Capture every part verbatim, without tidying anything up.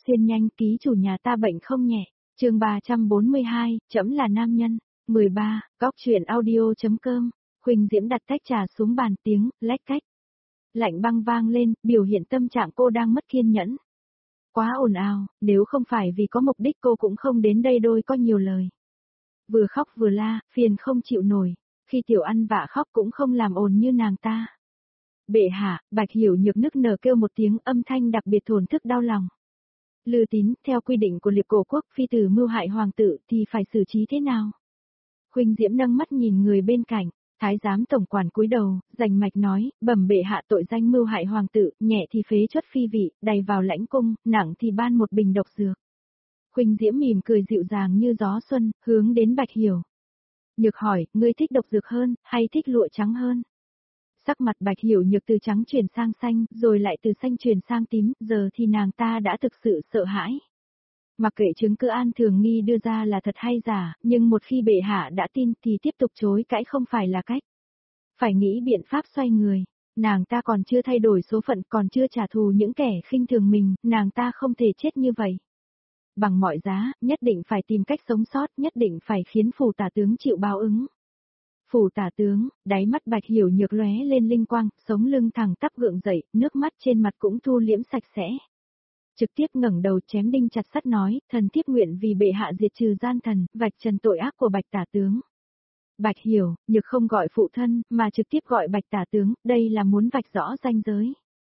Xuyên nhanh, ký chủ nhà ta bệnh không nhẹ. Chương ba trăm bốn mươi hai, trẫm là nam nhân. mười ba, góc truyện audio.com. Huỳnh Diễm đặt tách trà xuống bàn, tiếng lách cách lạnh băng vang lên, biểu hiện tâm trạng cô đang mất kiên nhẫn. Quá ồn ào, nếu không phải vì có mục đích cô cũng không đến đây đôi có nhiều lời. Vừa khóc vừa la, phiền không chịu nổi, khi tiểu ăn vạ khóc cũng không làm ồn như nàng ta. Bệ hạ, Bạch Hiểu Nhược nức nở kêu một tiếng, âm thanh đặc biệt thổn thức đau lòng. Lư Tín, theo quy định của Liệp Cổ Quốc, phi tử mưu hại hoàng tử thì phải xử trí thế nào? Huỳnh Diễm nâng mắt nhìn người bên cạnh, thái giám tổng quản cúi đầu, rành mạch nói, bẩm bệ hạ, tội danh mưu hại hoàng tử, nhẹ thì phế truất phi vị, đày vào lãnh cung, nặng thì ban một bình độc dược. Huỳnh Diễm mỉm cười dịu dàng như gió xuân, hướng đến Bạch Hiểu Nhược hỏi, ngươi thích độc dược hơn, hay thích lụa trắng hơn? Sắc mặt Bạch Hiểu Nhược từ trắng chuyển sang xanh, rồi lại từ xanh chuyển sang tím, giờ thì nàng ta đã thực sự sợ hãi. Mặc kệ chứng cứ An Thường Nghi đưa ra là thật hay giả, nhưng một khi bệ hạ đã tin thì tiếp tục chối cãi không phải là cách. Phải nghĩ biện pháp xoay người, nàng ta còn chưa thay đổi số phận, còn chưa trả thù những kẻ khinh thường mình, nàng ta không thể chết như vậy. Bằng mọi giá, nhất định phải tìm cách sống sót, nhất định phải khiến phủ tả tướng chịu báo ứng. Phủ tả tướng, đáy mắt Bạch Hiểu Nhược lóe lên linh quang, sống lưng thẳng tắp gượng dậy, nước mắt trên mặt cũng thu liễm sạch sẽ. Trực tiếp ngẩng đầu chém đinh chặt sắt nói, thần thiếp nguyện vì bệ hạ diệt trừ gian thần, vạch trần tội ác của Bạch tả tướng. Bạch Hiểu Nhược không gọi phụ thân, mà trực tiếp gọi Bạch tả tướng, đây là muốn vạch rõ ranh giới.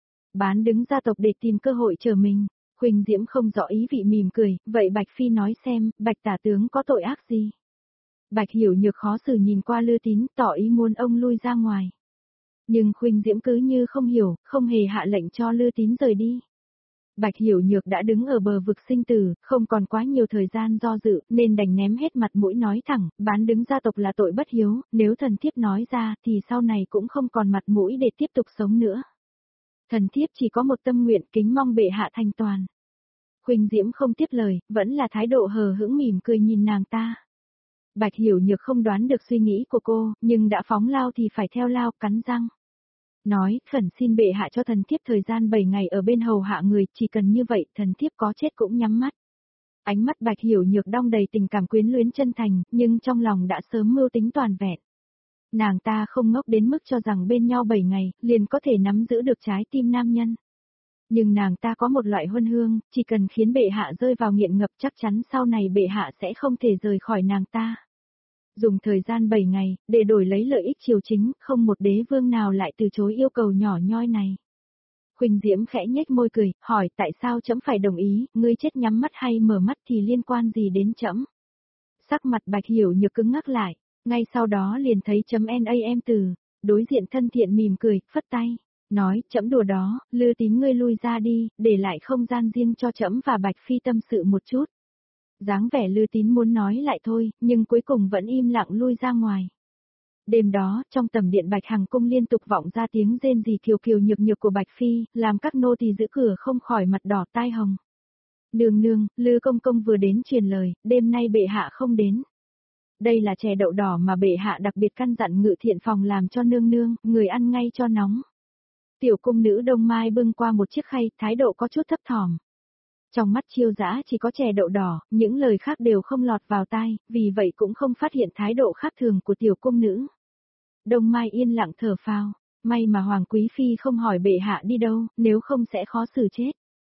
Bán đứng gia tộc để tìm cơ hội trở mình. Huỳnh Diễm không rõ ý vị, mỉm cười, vậy Bạch Phi nói xem, Bạch tả tướng có tội ác gì? Bạch Hiểu Nhược khó xử nhìn qua Lư Tín, tỏ ý muốn ông lui ra ngoài. Nhưng Huỳnh Diễm cứ như không hiểu, không hề hạ lệnh cho Lư Tín rời đi. Bạch Hiểu Nhược đã đứng ở bờ vực sinh tử, không còn quá nhiều thời gian do dự, nên đành ném hết mặt mũi nói thẳng, bán đứng gia tộc là tội bất hiếu, nếu thần thiếp nói ra thì sau này cũng không còn mặt mũi để tiếp tục sống nữa. Thần thiếp chỉ có một tâm nguyện, kính mong bệ hạ thành toàn. Huỳnh Diễm không tiếp lời, vẫn là thái độ hờ hững mỉm cười nhìn nàng ta. Bạch Hiểu Nhược không đoán được suy nghĩ của cô, nhưng đã phóng lao thì phải theo lao, cắn răng. Nói, khẩn xin bệ hạ cho thần thiếp thời gian bảy ngày ở bên hầu hạ người, chỉ cần như vậy, thần thiếp có chết cũng nhắm mắt. Ánh mắt Bạch Hiểu Nhược đong đầy tình cảm quyến luyến chân thành, nhưng trong lòng đã sớm mưu tính toàn vẹn. Nàng ta không ngốc đến mức cho rằng bên nhau bảy ngày, liền có thể nắm giữ được trái tim nam nhân. Nhưng nàng ta có một loại huân hương, chỉ cần khiến bệ hạ rơi vào nghiện ngập chắc chắn sau này bệ hạ sẽ không thể rời khỏi nàng ta. Dùng thời gian bảy ngày, để đổi lấy lợi ích triều chính, không một đế vương nào lại từ chối yêu cầu nhỏ nhoi này. Huỳnh Diễm khẽ nhếch môi cười, hỏi tại sao trẫm phải đồng ý, ngươi chết nhắm mắt hay mở mắt thì liên quan gì đến trẫm? Sắc mặt Bạch Hiểu Nhược cứng ngắc lại, ngay sau đó liền thấy chấm nam từ, đối diện thân thiện mỉm cười, phất tay, nói, trẫm đùa đó, Lư Tín ngươi lui ra đi, để lại không gian riêng cho trẫm và Bạch Phi tâm sự một chút. Dáng vẻ Lư Tín muốn nói lại thôi, nhưng cuối cùng vẫn im lặng lui ra ngoài. Đêm đó, trong tầm điện Bạch Hằng cung liên tục vọng ra tiếng rên rỉ kiều kiều nhược nhược của Bạch Phi, làm các nô tỳ giữ cửa không khỏi mặt đỏ tai hồng. Nương nương, Lư công công vừa đến truyền lời, đêm nay bệ hạ không đến. Đây là chè đậu đỏ mà bệ hạ đặc biệt căn dặn Ngự Thiện phòng làm cho nương nương, người ăn ngay cho nóng. Tiểu cung nữ Đông Mai bưng qua một chiếc khay, thái độ có chút thấp thỏm. Trong mắt Chiêu Dã chỉ có chè đậu đỏ, những lời khác đều không lọt vào tai, vì vậy cũng không phát hiện thái độ khác thường của tiểu cung nữ. Đông Mai yên lặng thở phào, may mà Hoàng Quý Phi không hỏi bệ hạ đi đâu, nếu không sẽ khó xử chết.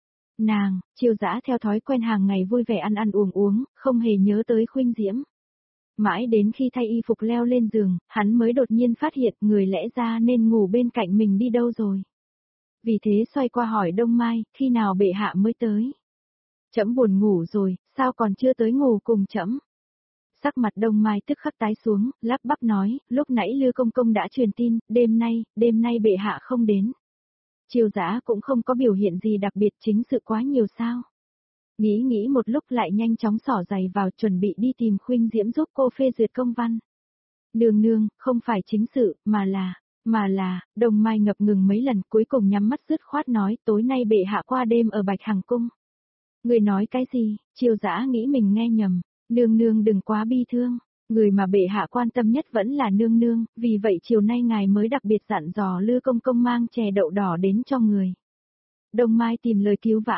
Nàng, Chiêu Dã theo thói quen hàng ngày vui vẻ ăn ăn uống uống, không hề nhớ tới Huỳnh Diễm. Mãi đến khi thay y phục leo lên giường, hắn mới đột nhiên phát hiện người lẽ ra nên ngủ bên cạnh mình đi đâu rồi. Vì thế xoay qua hỏi Đông Mai, khi nào bệ hạ mới tới? Trẫm buồn ngủ rồi, sao còn chưa tới ngủ cùng trẫm? Sắc mặt Đông Mai tức khắc tái xuống, lắp bắp nói, lúc nãy Lư công công đã truyền tin, đêm nay, đêm nay bệ hạ không đến. Chiêu Dã cũng không có biểu hiện gì đặc biệt, chính sự quá nhiều sao? Nghĩ nghĩ một lúc lại nhanh chóng xỏ giày vào, chuẩn bị đi tìm Huỳnh Diễm giúp cô phê duyệt công văn. Nương nương, không phải chính sự, mà là, mà là, Đông Mai ngập ngừng mấy lần, cuối cùng nhắm mắt dứt khoát nói, tối nay bệ hạ qua đêm ở Bạch Hằng cung. Người nói cái gì? Chiêu Dã nghĩ mình nghe nhầm, nương nương đừng quá bi thương, người mà bệ hạ quan tâm nhất vẫn là nương nương, vì vậy chiều nay ngài mới đặc biệt dặn dò Lư công công mang chè đậu đỏ đến cho người. Đông Mai tìm lời cứu vãn,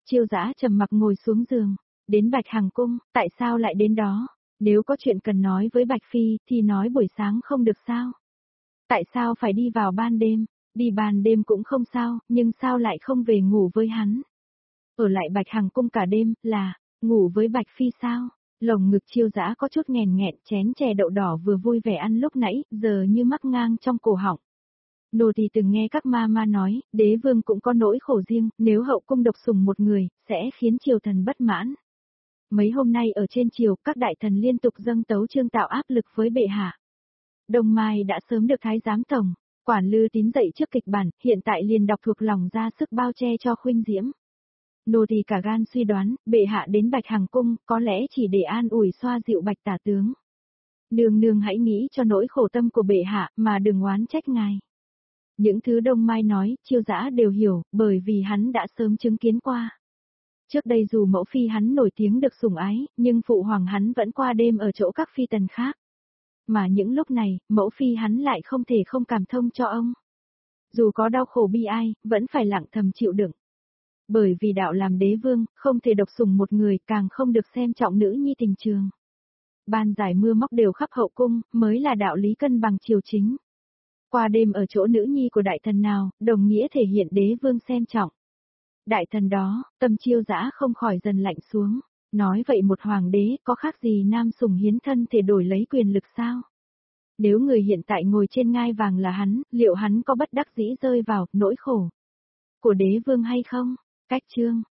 Chiêu Dã trầm mặc ngồi xuống giường, đến Bạch Hằng cung, tại sao lại đến đó? Nếu có chuyện cần nói với Bạch Phi thì nói buổi sáng không được sao? Tại sao phải đi vào ban đêm? Đi ban đêm cũng không sao, nhưng sao lại không về ngủ với hắn? Ở lại Bạch Hằng cung cả đêm, là, ngủ với Bạch Phi sao? Lồng ngực Chiêu Dã có chút nghèn nghẹn, chén chè đậu đỏ vừa vui vẻ ăn lúc nãy, giờ như mắc ngang trong cổ họng. Nô thì từng nghe các ma ma nói, đế vương cũng có nỗi khổ riêng, nếu hậu cung độc sủng một người, sẽ khiến triều thần bất mãn. Mấy hôm nay ở trên triều, các đại thần liên tục dâng tấu chương tạo áp lực với bệ hạ. Đông Mai đã sớm được thái giám tổng, quản Lư Tín dậy trước kịch bản, hiện tại liền đọc thuộc lòng ra sức bao che cho Khuynh Diễm. Nô thì cả gan suy đoán, bệ hạ đến Bạch Hằng cung, có lẽ chỉ để an ủi xoa dịu Bạch tả tướng. Nương nương hãy nghĩ cho nỗi khổ tâm của bệ hạ, mà đừng oán trách ngài. Những thứ Đông Mai nói, Chiêu Dã đều hiểu, bởi vì hắn đã sớm chứng kiến qua. Trước đây dù mẫu phi hắn nổi tiếng được sủng ái, nhưng phụ hoàng hắn vẫn qua đêm ở chỗ các phi tần khác. Mà những lúc này, mẫu phi hắn lại không thể không cảm thông cho ông. Dù có đau khổ bi ai, vẫn phải lặng thầm chịu đựng. Bởi vì đạo làm đế vương, không thể độc sủng một người, càng không được xem trọng nữ nhi tình trường. Ban giải mưa móc đều khắp hậu cung, mới là đạo lý cân bằng triều chính. Qua đêm ở chỗ nữ nhi của đại thần nào, đồng nghĩa thể hiện đế vương xem trọng. Đại thần đó, tâm Chiêu Dã không khỏi dần lạnh xuống. Nói vậy một hoàng đế có khác gì nam sủng hiến thân thể đổi lấy quyền lực sao? Nếu người hiện tại ngồi trên ngai vàng là hắn, liệu hắn có bất đắc dĩ rơi vào nỗi khổ của đế vương hay không? Cách chương